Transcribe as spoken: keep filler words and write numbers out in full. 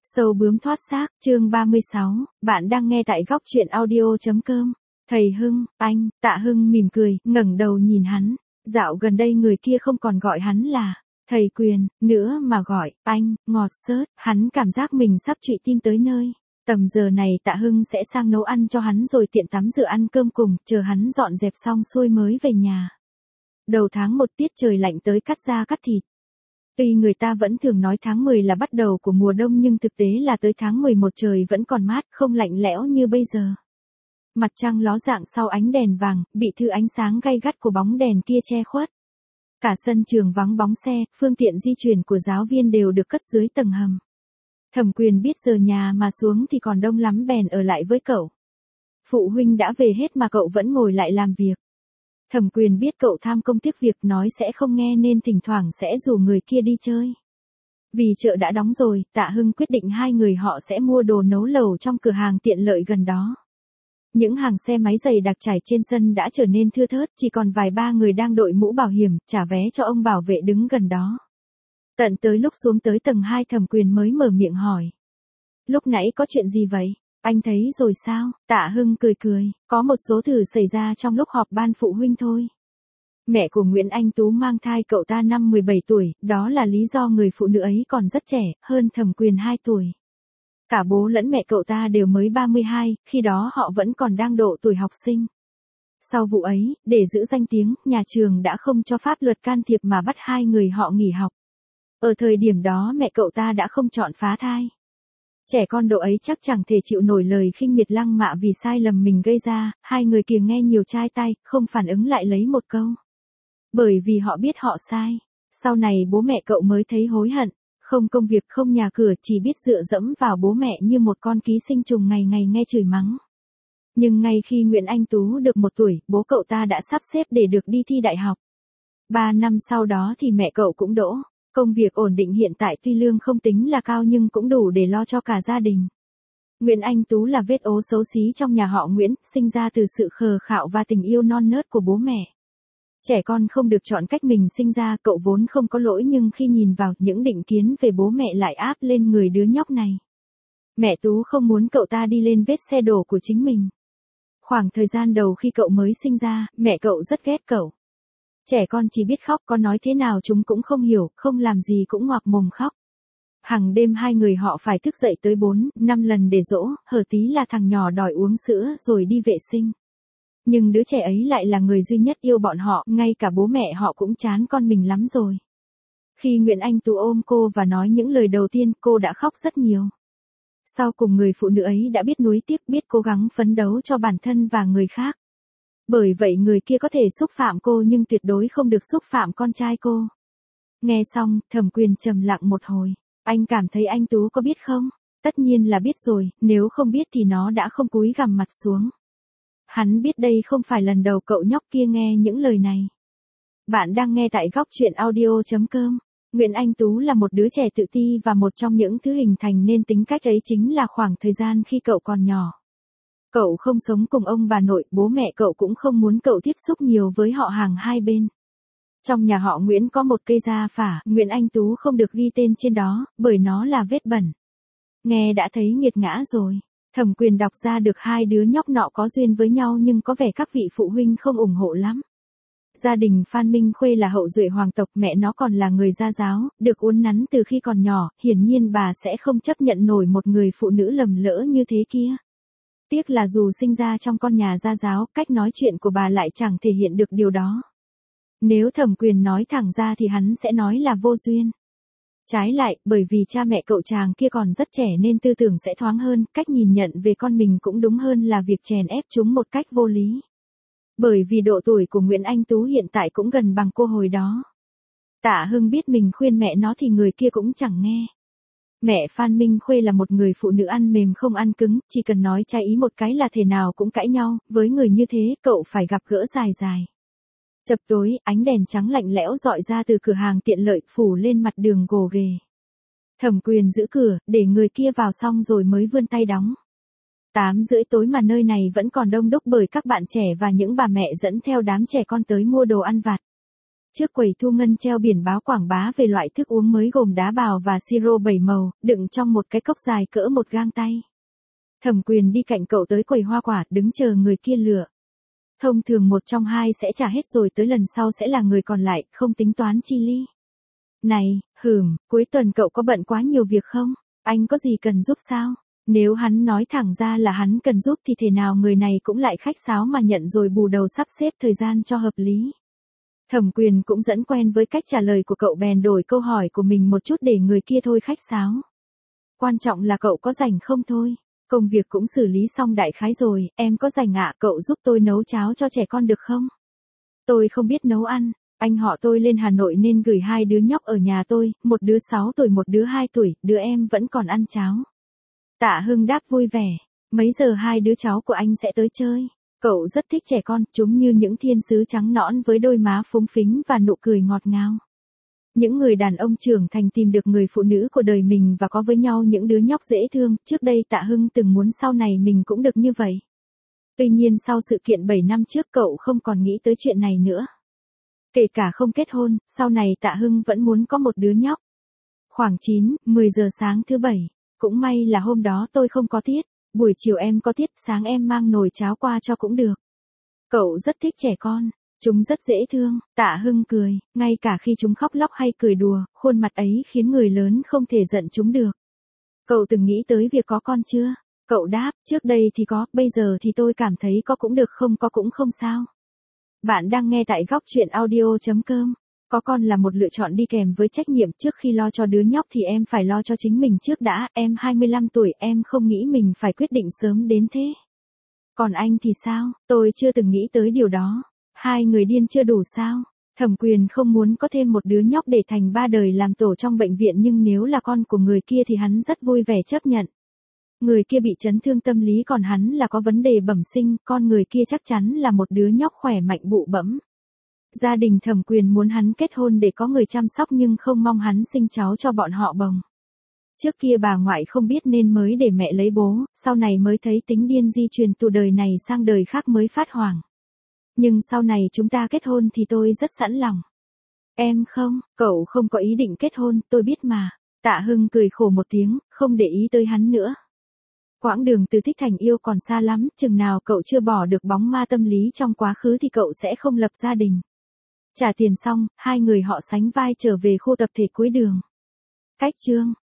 Sâu bướm thoát xác, chương ba mươi sáu, bạn đang nghe tại góc truyện audio.com. Thầy Hưng, anh, Tạ Hưng mỉm cười, ngẩng đầu nhìn hắn. Dạo gần đây người kia không còn gọi hắn là thầy Quyền nữa mà gọi anh, ngọt xớt, hắn cảm giác mình sắp trụy tim tới nơi. Tầm giờ này Tạ Hưng sẽ sang nấu ăn cho hắn rồi tiện tắm rửa ăn cơm cùng, chờ hắn dọn dẹp xong xuôi mới về nhà. Đầu tháng một tiết trời lạnh tới cắt da cắt thịt. Tuy người ta vẫn thường nói tháng mười là bắt đầu của mùa đông nhưng thực tế là tới tháng mười một trời vẫn còn mát, không lạnh lẽo như bây giờ. Mặt trăng ló dạng sau ánh đèn vàng, bị thứ ánh sáng gay gắt của bóng đèn kia che khuất. Cả sân trường vắng bóng xe, phương tiện di chuyển của giáo viên đều được cất dưới tầng hầm. Thẩm Quyền biết giờ nhà mà xuống thì còn đông lắm bèn ở lại với cậu. Phụ huynh đã về hết mà cậu vẫn ngồi lại làm việc. Thẩm Quyền biết cậu tham công tiếc việc nói sẽ không nghe nên thỉnh thoảng sẽ rủ người kia đi chơi. Vì chợ đã đóng rồi, Tạ Hưng quyết định hai người họ sẽ mua đồ nấu lẩu trong cửa hàng tiện lợi gần đó. Những hàng xe máy dày đặc trải trên sân đã trở nên thưa thớt, chỉ còn vài ba người đang đội mũ bảo hiểm, trả vé cho ông bảo vệ đứng gần đó. Tận tới lúc xuống tới tầng hai Thẩm Quyền mới mở miệng hỏi. Lúc nãy có chuyện gì vậy? Anh thấy rồi sao? Tạ Hưng cười cười, có một số thứ xảy ra trong lúc họp ban phụ huynh thôi. Mẹ của Nguyễn Anh Tú mang thai cậu ta năm mười bảy tuổi, đó là lý do người phụ nữ ấy còn rất trẻ, hơn Thẩm Quyền hai tuổi. Cả bố lẫn mẹ cậu ta đều mới ba mươi hai, khi đó họ vẫn còn đang độ tuổi học sinh. Sau vụ ấy, để giữ danh tiếng, nhà trường đã không cho pháp luật can thiệp mà bắt hai người họ nghỉ học. Ở thời điểm đó mẹ cậu ta đã không chọn phá thai. Trẻ con độ ấy chắc chẳng thể chịu nổi lời khinh miệt lăng mạ vì sai lầm mình gây ra, hai người kia nghe nhiều chai tay, không phản ứng lại lấy một câu. Bởi vì họ biết họ sai. Sau này bố mẹ cậu mới thấy hối hận, không công việc không nhà cửa chỉ biết dựa dẫm vào bố mẹ như một con ký sinh trùng ngày ngày nghe chửi mắng. Nhưng ngay khi Nguyễn Anh Tú được một tuổi, bố cậu ta đã sắp xếp để được đi thi đại học. Ba năm sau đó thì mẹ cậu cũng đỗ. Công việc ổn định hiện tại tuy lương không tính là cao nhưng cũng đủ để lo cho cả gia đình. Nguyễn Anh Tú là vết ố xấu xí trong nhà họ Nguyễn, sinh ra từ sự khờ khạo và tình yêu non nớt của bố mẹ. Trẻ con không được chọn cách mình sinh ra, cậu vốn không có lỗi nhưng khi nhìn vào những định kiến về bố mẹ lại áp lên người đứa nhóc này. Mẹ Tú không muốn cậu ta đi lên vết xe đổ của chính mình. Khoảng thời gian đầu khi cậu mới sinh ra, mẹ cậu rất ghét cậu. Trẻ con chỉ biết khóc, có nói thế nào chúng cũng không hiểu, không làm gì cũng ngoạc mồm khóc. Hằng đêm hai người họ phải thức dậy tới bốn, năm lần để dỗ, hở tí là thằng nhỏ đòi uống sữa rồi đi vệ sinh. Nhưng đứa trẻ ấy lại là người duy nhất yêu bọn họ, ngay cả bố mẹ họ cũng chán con mình lắm rồi. Khi Nguyễn Anh Tú ôm cô và nói những lời đầu tiên, cô đã khóc rất nhiều. Sau cùng người phụ nữ ấy đã biết nuối tiếc, biết cố gắng phấn đấu cho bản thân và người khác. Bởi vậy người kia có thể xúc phạm cô nhưng tuyệt đối không được xúc phạm con trai cô. Nghe xong, Thẩm Quyền trầm lặng một hồi. Anh cảm thấy anh Tú có biết không? Tất nhiên là biết rồi, nếu không biết thì nó đã không cúi gằm mặt xuống. Hắn biết đây không phải lần đầu cậu nhóc kia nghe những lời này. Bạn đang nghe tại góc truyện audio.com. Nguyễn Anh Tú là một đứa trẻ tự ti và một trong những thứ hình thành nên tính cách ấy chính là khoảng thời gian khi cậu còn nhỏ. Cậu không sống cùng ông bà nội, bố mẹ cậu cũng không muốn cậu tiếp xúc nhiều với họ hàng hai bên. Trong nhà họ Nguyễn có một cây gia phả, Nguyễn Anh Tú không được ghi tên trên đó, bởi nó là vết bẩn. Nghe đã thấy nghiệt ngã rồi. Thẩm Quyền đọc ra được hai đứa nhóc nọ có duyên với nhau nhưng có vẻ các vị phụ huynh không ủng hộ lắm. Gia đình Phan Minh Khuê là hậu duệ hoàng tộc, mẹ nó còn là người gia giáo, được uốn nắn từ khi còn nhỏ, hiển nhiên bà sẽ không chấp nhận nổi một người phụ nữ lầm lỡ như thế kia. Tiếc là dù sinh ra trong con nhà gia giáo, cách nói chuyện của bà lại chẳng thể hiện được điều đó. Nếu Thẩm Quyền nói thẳng ra thì hắn sẽ nói là vô duyên. Trái lại, bởi vì cha mẹ cậu chàng kia còn rất trẻ nên tư tưởng sẽ thoáng hơn, cách nhìn nhận về con mình cũng đúng hơn là việc chèn ép chúng một cách vô lý. Bởi vì độ tuổi của Nguyễn Anh Tú hiện tại cũng gần bằng cô hồi đó. Tạ Hưng biết mình khuyên mẹ nó thì người kia cũng chẳng nghe. Mẹ Phan Minh Khuê là một người phụ nữ ăn mềm không ăn cứng, chỉ cần nói trái ý một cái là thể nào cũng cãi nhau, với người như thế cậu phải gặp gỡ dài dài. Chập tối, ánh đèn trắng lạnh lẽo rọi ra từ cửa hàng tiện lợi phủ lên mặt đường gồ ghề. Thẩm Quyền giữ cửa, để người kia vào xong rồi mới vươn tay đóng. Tám rưỡi tối mà nơi này vẫn còn đông đúc bởi các bạn trẻ và những bà mẹ dẫn theo đám trẻ con tới mua đồ ăn vặt. Trước quầy thu ngân treo biển báo quảng bá về loại thức uống mới gồm đá bào và siro bảy màu, đựng trong một cái cốc dài cỡ một gang tay. Thẩm Quyền đi cạnh cậu tới quầy hoa quả, đứng chờ người kia lựa. Thông thường một trong hai sẽ trả hết rồi tới lần sau sẽ là người còn lại, không tính toán chi ly. Này, hửm, cuối tuần cậu có bận quá nhiều việc không? Anh có gì cần giúp sao? Nếu hắn nói thẳng ra là hắn cần giúp thì thế nào người này cũng lại khách sáo mà nhận rồi bù đầu sắp xếp thời gian cho hợp lý. Thẩm Quyền cũng dẫn quen với cách trả lời của cậu bèn đổi câu hỏi của mình một chút để người kia thôi khách sáo. Quan trọng là cậu có rảnh không thôi. Công việc cũng xử lý xong đại khái rồi, em có rảnh ạ, cậu giúp tôi nấu cháo cho trẻ con được không? Tôi không biết nấu ăn, anh họ tôi lên Hà Nội nên gửi hai đứa nhóc ở nhà tôi, một đứa sáu tuổi một đứa hai tuổi, đứa em vẫn còn ăn cháo. Tạ Hưng đáp vui vẻ, mấy giờ hai đứa cháu của anh sẽ tới chơi? Cậu rất thích trẻ con, chúng như những thiên sứ trắng nõn với đôi má phúng phính và nụ cười ngọt ngào. Những người đàn ông trưởng thành tìm được người phụ nữ của đời mình và có với nhau những đứa nhóc dễ thương, trước đây Tạ Hưng từng muốn sau này mình cũng được như vậy. Tuy nhiên sau sự kiện bảy năm trước cậu không còn nghĩ tới chuyện này nữa. Kể cả không kết hôn, sau này Tạ Hưng vẫn muốn có một đứa nhóc. Khoảng chín, mười giờ sáng thứ bảy, cũng may là hôm đó tôi không có tiết, buổi chiều em có tiết, sáng em mang nồi cháo qua cho cũng được. Cậu rất thích trẻ con. Chúng rất dễ thương, Tạ Hưng cười, ngay cả khi chúng khóc lóc hay cười đùa, khuôn mặt ấy khiến người lớn không thể giận chúng được. Cậu từng nghĩ tới việc có con chưa? Cậu đáp, trước đây thì có, bây giờ thì tôi cảm thấy có cũng được không có cũng không sao. Bạn đang nghe tại góc chuyện audio chấm com. Có con là một lựa chọn đi kèm với trách nhiệm, trước khi lo cho đứa nhóc thì em phải lo cho chính mình trước đã, em hai mươi lăm tuổi, em không nghĩ mình phải quyết định sớm đến thế. Còn anh thì sao? Tôi chưa từng nghĩ tới điều đó. Hai người điên chưa đủ sao? Thẩm Quyền không muốn có thêm một đứa nhóc để thành ba đời làm tổ trong bệnh viện, nhưng nếu là con của người kia thì hắn rất vui vẻ chấp nhận. Người kia bị chấn thương tâm lý còn hắn là có vấn đề bẩm sinh, con người kia chắc chắn là một đứa nhóc khỏe mạnh bụ bẫm. Gia đình Thẩm Quyền muốn hắn kết hôn để có người chăm sóc nhưng không mong hắn sinh cháu cho bọn họ bồng. Trước kia bà ngoại không biết nên mới để mẹ lấy bố, sau này mới thấy tính điên di truyền từ đời này sang đời khác mới phát hoảng. Nhưng sau này chúng ta kết hôn thì tôi rất sẵn lòng. Em không, cậu không có ý định kết hôn, tôi biết mà. Tạ Hưng cười khổ một tiếng, không để ý tới hắn nữa. Quãng đường từ thích thành yêu còn xa lắm, chừng nào cậu chưa bỏ được bóng ma tâm lý trong quá khứ thì cậu sẽ không lập gia đình. Trả tiền xong, hai người họ sánh vai trở về khu tập thể cuối đường. Cách chương